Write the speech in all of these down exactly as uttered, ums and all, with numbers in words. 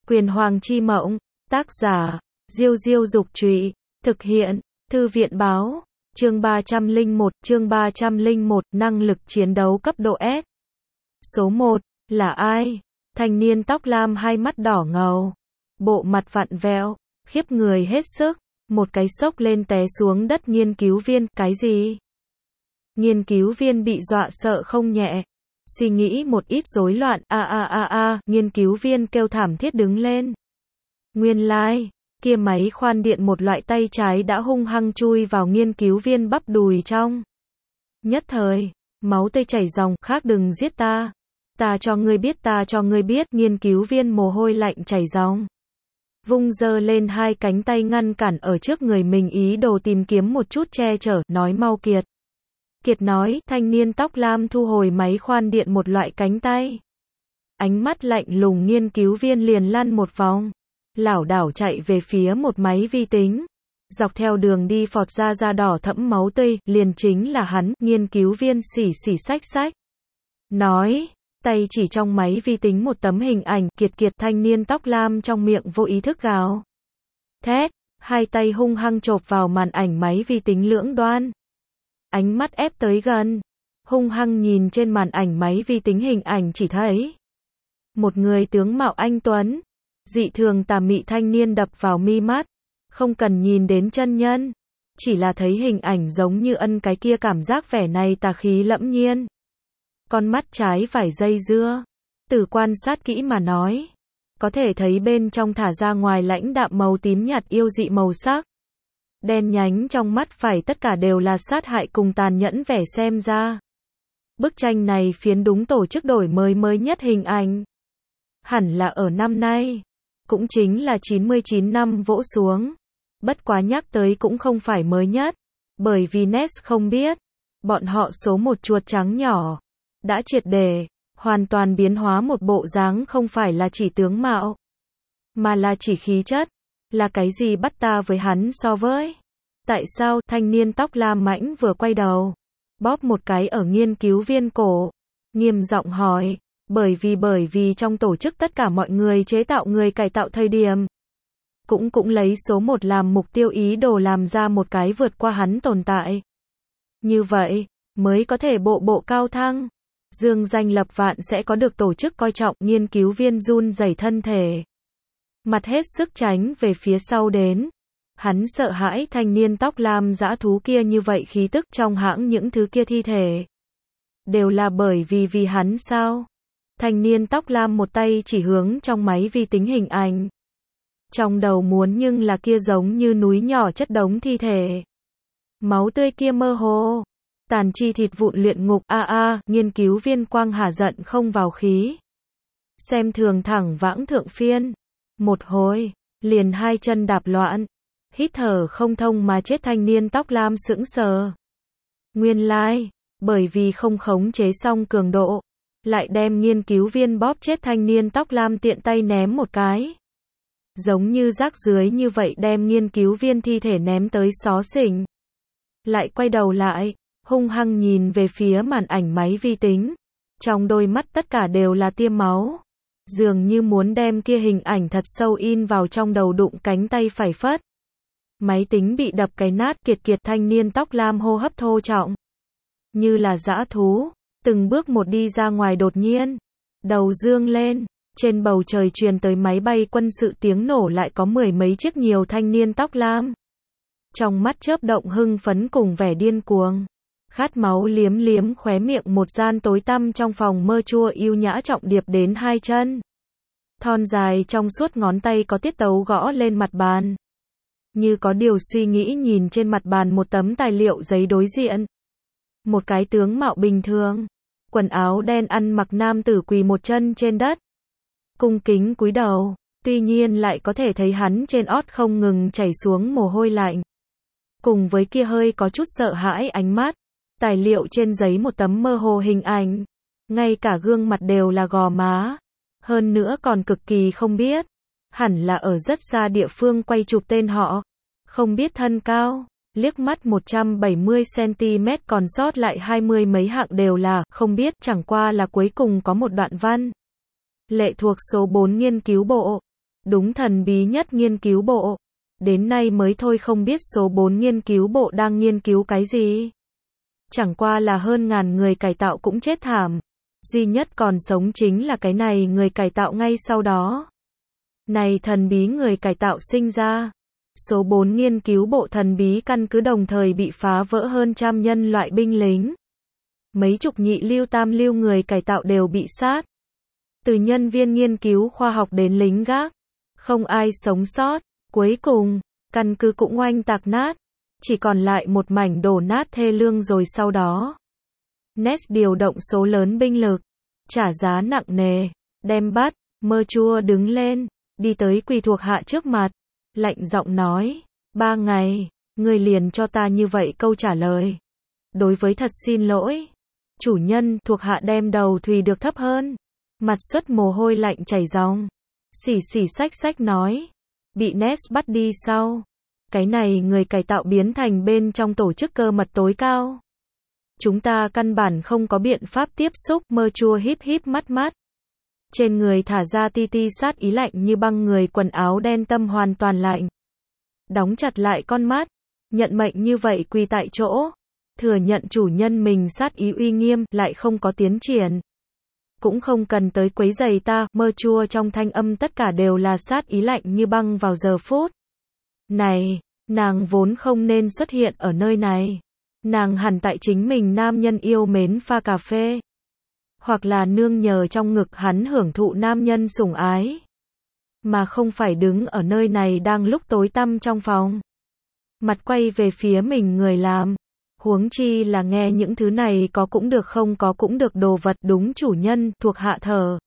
Quyền Hoàng chi mộng, tác giả, Diêu Diêu Dục Trụy, thực hiện, Thư viện Báo, chương ba trăm lẻ một, chương ba trăm lẻ một, năng lực chiến đấu cấp độ S. Số một, là ai? Thanh niên tóc lam hai mắt đỏ ngầu, bộ mặt vặn vẹo, khiếp người hết sức, một cái xốc lên té xuống đất nghiên cứu viên, cái gì? Nghiên cứu viên bị dọa sợ không nhẹ, suy nghĩ một ít rối loạn, a a a a, nghiên cứu viên kêu thảm thiết đứng lên. Nguyên lai, like, kia máy khoan điện một loại tay trái đã hung hăng chui vào nghiên cứu viên bắp đùi trong. Nhất thời, máu tươi chảy ròng, khác đừng giết ta. Ta cho ngươi biết, ta cho ngươi biết, nghiên cứu viên mồ hôi lạnh chảy ròng. Vung giơ lên hai cánh tay ngăn cản ở trước người mình ý đồ tìm kiếm một chút che chở, nói mau Kiệt. Kiệt nói, thanh niên tóc lam thu hồi máy khoan điện một loại cánh tay. Ánh mắt lạnh lùng nghiên cứu viên liền lăn một vòng, lảo đảo chạy về phía một máy vi tính. Dọc theo đường đi phọt ra da đỏ thẫm máu tươi, liền chính là hắn, nghiên cứu viên xỉ xỉ xách xách. Nói, tay chỉ trong máy vi tính một tấm hình ảnh, Kiệt Kiệt thanh niên tóc lam trong miệng vô ý thức gào thét, hai tay hung hăng chộp vào màn ảnh máy vi tính lưỡng đoan. Ánh mắt ép tới gần, hung hăng nhìn trên màn ảnh máy vi tính hình ảnh chỉ thấy một người tướng mạo anh tuấn, dị thường tà mị thanh niên đập vào mi mắt, không cần nhìn đến chân nhân, chỉ là thấy hình ảnh giống như ân cái kia cảm giác vẻ này tà khí lẫm nhiên. Con mắt trái phải dây dưa, từ quan sát kỹ mà nói, có thể thấy bên trong thả ra ngoài lãnh đạm màu tím nhạt yêu dị màu sắc. Đen nhánh trong mắt phải tất cả đều là sát hại cùng tàn nhẫn vẻ xem ra. Bức tranh này phiến đúng tổ chức đổi mới mới nhất hình ảnh. Hẳn là ở năm nay, cũng chính là chín mươi chín năm vỗ xuống. Bất quá nhắc tới cũng không phải mới nhất, bởi vì Ness không biết, bọn họ số một chuột trắng nhỏ, đã triệt để, hoàn toàn biến hóa một bộ dáng không phải là chỉ tướng mạo, mà là chỉ khí chất. Là cái gì bắt ta với hắn so với? Tại sao? Thanh niên tóc lam mãnh vừa quay đầu, bóp một cái ở nghiên cứu viên cổ, nghiêm giọng hỏi, bởi vì bởi vì trong tổ chức tất cả mọi người chế tạo người cải tạo thời điểm, cũng cũng lấy số một làm mục tiêu ý đồ làm ra một cái vượt qua hắn tồn tại. Như vậy, mới có thể bộ bộ cao thăng, dương danh lập vạn sẽ có được tổ chức coi trọng. Nghiên cứu viên run rẩy thân thể, mặt hết sức tránh về phía sau đến. Hắn sợ hãi thanh niên tóc lam dã thú kia như vậy khí tức trong hãng những thứ kia thi thể. Đều là bởi vì vì hắn sao? Thanh niên tóc lam một tay chỉ hướng trong máy vi tính hình ảnh. Trong đầu muốn nhưng là kia giống như núi nhỏ chất đống thi thể. Máu tươi kia mơ hồ. Tàn chi thịt vụn luyện ngục a a, nghiên cứu viên Quang Hà giận không vào khí. Xem thường thẳng vãng thượng phiên. Một hồi, liền hai chân đạp loạn, hít thở không thông mà chết. Thanh niên tóc lam sững sờ. Nguyên lai, like, bởi vì không khống chế xong cường độ, lại đem nghiên cứu viên bóp chết. Thanh niên tóc lam tiện tay ném một cái, giống như rác rưới như vậy đem nghiên cứu viên thi thể ném tới xó xỉnh. Lại quay đầu lại, hung hăng nhìn về phía màn ảnh máy vi tính, trong đôi mắt tất cả đều là tia máu. Dường như muốn đem kia hình ảnh thật sâu in vào trong đầu. Đụng cánh tay phải phất, máy tính bị đập cái nát. Kiệt Kiệt thanh niên tóc lam hô hấp thô trọng, như là dã thú, từng bước một đi ra ngoài. Đột nhiên, đầu dương lên, trên bầu trời truyền tới máy bay quân sự tiếng nổ, lại có mười mấy chiếc. Nhiều thanh niên tóc lam, trong mắt chớp động hưng phấn cùng vẻ điên cuồng. Khát máu liếm liếm khóe miệng. Một gian tối tăm trong phòng mơ chua yêu nhã trọng điệp đến hai chân. Thon dài trong suốt ngón tay có tiết tấu gõ lên mặt bàn. Như có điều suy nghĩ nhìn trên mặt bàn một tấm tài liệu giấy đối diện. Một cái tướng mạo bình thường, quần áo đen ăn mặc nam tử quỳ một chân trên đất. Cung kính cúi đầu, tuy nhiên lại có thể thấy hắn trên ót không ngừng chảy xuống mồ hôi lạnh. Cùng với kia hơi có chút sợ hãi ánh mắt. Tài liệu trên giấy một tấm mơ hồ hình ảnh, ngay cả gương mặt đều là gò má, hơn nữa còn cực kỳ không biết, hẳn là ở rất xa địa phương quay chụp tên họ, không biết thân cao, liếc mắt một trăm bảy mươi xăng-ti-mét, còn sót lại hai mươi mấy hạng đều là không biết, chẳng qua là cuối cùng có một đoạn văn. Lệ thuộc số bốn nghiên cứu bộ, Đúng thần bí nhất nghiên cứu bộ. Đến nay mới thôi không biết số bốn nghiên cứu bộ đang nghiên cứu cái gì. Chẳng qua là hơn ngàn người cải tạo cũng chết thảm. Duy nhất còn sống chính là cái này người cải tạo ngay sau đó. Này thần bí người cải tạo sinh ra. Số bốn nghiên cứu bộ thần bí căn cứ đồng thời bị phá vỡ hơn trăm nhân loại binh lính. Mấy chục nhị lưu tam lưu người cải tạo đều bị sát. Từ nhân viên nghiên cứu khoa học đến lính gác. Không ai sống sót. Cuối cùng, căn cứ cũng oanh tạc nát. Chỉ còn lại một mảnh đổ nát thê lương rồi sau đó. Ness điều động số lớn binh lực. Trả giá nặng nề. Đem bắt. Mơ chua đứng lên. Đi tới quỳ thuộc hạ trước mặt. Lạnh giọng nói. Ba ngày. Ngươi liền cho ta như vậy câu trả lời. Đối với thật xin lỗi. Chủ nhân thuộc hạ đem đầu Thùy được thấp hơn. Mặt xuất mồ hôi lạnh chảy ròng. Xỉ xỉ xách xách nói. Bị Ness bắt đi sau. Cái này người cải tạo biến thành bên trong tổ chức cơ mật tối cao. Chúng ta căn bản không có biện pháp tiếp xúc. Mơ chua híp híp mắt mắt. Trên người thả ra ti ti sát ý lạnh như băng, người quần áo đen tâm hoàn toàn lạnh. Đóng chặt lại con mắt. Nhận mệnh như vậy quỳ tại chỗ. Thừa nhận chủ nhân mình sát ý uy nghiêm, lại không có tiến triển. Cũng không cần tới quấy giày ta. Mơ chua trong thanh âm tất cả đều là sát ý lạnh như băng vào giờ phút này. Nàng vốn không nên xuất hiện ở nơi này. Nàng hẳn tại chính mình nam nhân yêu mến pha cà phê. Hoặc là nương nhờ trong ngực hắn hưởng thụ nam nhân sủng ái. Mà không phải đứng ở nơi này đang lúc tối tăm trong phòng. Mặt quay về phía mình người làm. Huống chi là nghe những thứ này có cũng được không có cũng được đồ vật. Đúng chủ nhân, thuộc hạ thở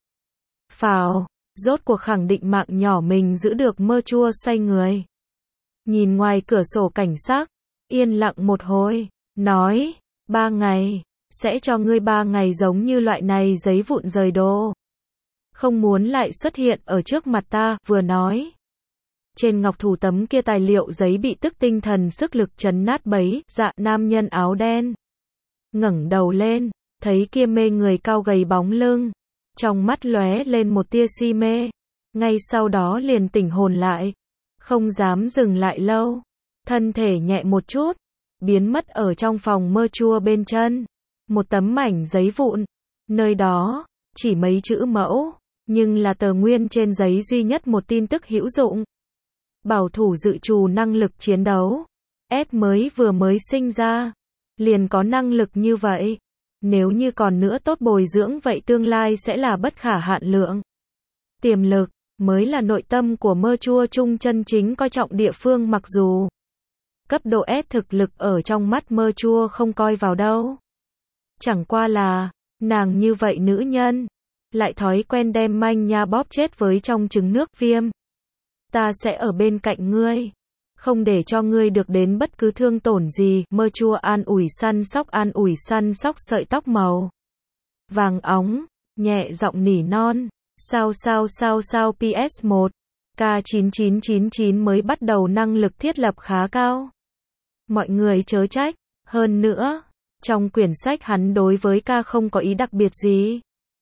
phào. Rốt cuộc khẳng định mạng nhỏ mình giữ được. Mơ chua xoay người. Nhìn ngoài cửa sổ cảnh sắc. Yên lặng một hồi. Nói. Ba ngày. Sẽ cho ngươi ba ngày giống như loại này giấy vụn rời đồ. Không muốn lại xuất hiện ở trước mặt ta. Vừa nói. Trên ngọc thủ tấm kia tài liệu giấy bị tức tinh thần sức lực chấn nát bấy. Dạ nam nhân áo đen. Ngẩng đầu lên. Thấy kia mê người cao gầy bóng lưng. Trong mắt lóe lên một tia si mê. Ngay sau đó liền tỉnh hồn lại. Không dám dừng lại lâu. Thân thể nhẹ một chút. Biến mất ở trong phòng mơ chua bên chân. Một tấm mảnh giấy vụn. Nơi đó, chỉ mấy chữ mẫu. Nhưng là tờ nguyên trên giấy duy nhất một tin tức hữu dụng. Bảo thủ dự trù năng lực chiến đấu. S mới vừa mới sinh ra. Liền có năng lực như vậy. Nếu như còn nữa tốt bồi dưỡng vậy tương lai sẽ là bất khả hạn lượng. Tiềm lực, mới là nội tâm của mơ chua chung chân chính coi trọng địa phương mặc dù. Cấp độ S thực lực ở trong mắt mơ chua không coi vào đâu. Chẳng qua là, nàng như vậy nữ nhân. Lại thói quen đem manh nha bóp chết với trong trứng nước viêm. Ta sẽ ở bên cạnh ngươi. Không để cho ngươi được đến bất cứ thương tổn gì. Mơ chua an ủi săn sóc an ủi săn sóc sợi tóc màu vàng óng. Nhẹ giọng nỉ non. Sao sao sao sao P S một. K chín chín chín chín mới bắt đầu năng lực thiết lập khá cao. Mọi người chớ trách. Hơn nữa, trong quyển sách hắn đối với K không có ý đặc biệt gì.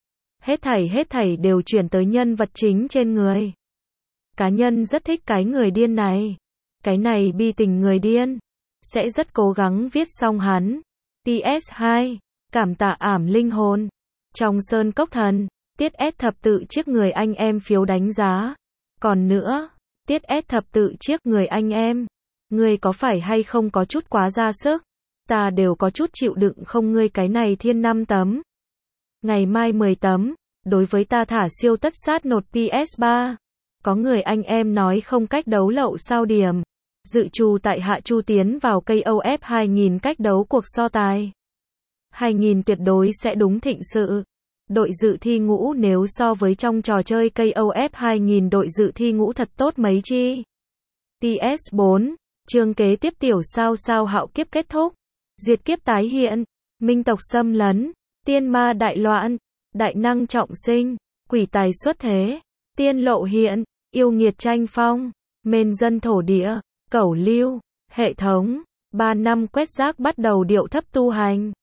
Hết thảy hết thảy đều chuyển tới nhân vật chính trên người. Cá nhân rất thích cái người điên này. Cái này bi tình người điên. Sẽ rất cố gắng viết xong hắn. P S hai. Cảm tạ ảm linh hồn. Trong sơn cốc thần. Tiết S thập tự chiếc người anh em phiếu đánh giá. Còn nữa. Tiết S thập tự chiếc người anh em. Ngươi có phải hay không có chút quá ra sức? Ta đều có chút chịu đựng không ngươi cái này thiên năm tấm. Ngày mai mười tấm. Đối với ta thả siêu tất sát nột P S ba. Có người anh em nói không cách đấu lậu sao điểm. Dự trù tại hạ chu tiến vào cây O F hai nghìn cách đấu cuộc so tài. hai nghìn tuyệt đối sẽ đúng thịnh sự. Đội dự thi ngũ nếu so với trong trò chơi cây O F hai nghìn đội dự thi ngũ thật tốt mấy chi. P S bốn. Chương kế tiếp tiểu sao sao hạo kiếp kết thúc. Diệt kiếp tái hiện. Minh tộc xâm lấn. Tiên ma đại loạn. Đại năng trọng sinh. Quỷ tài xuất thế. Tiên lộ hiện. Yêu nghiệt tranh phong. Mên dân thổ địa. Cẩu lưu. Hệ thống. Ba năm quét rác bắt đầu điệu thấp tu hành.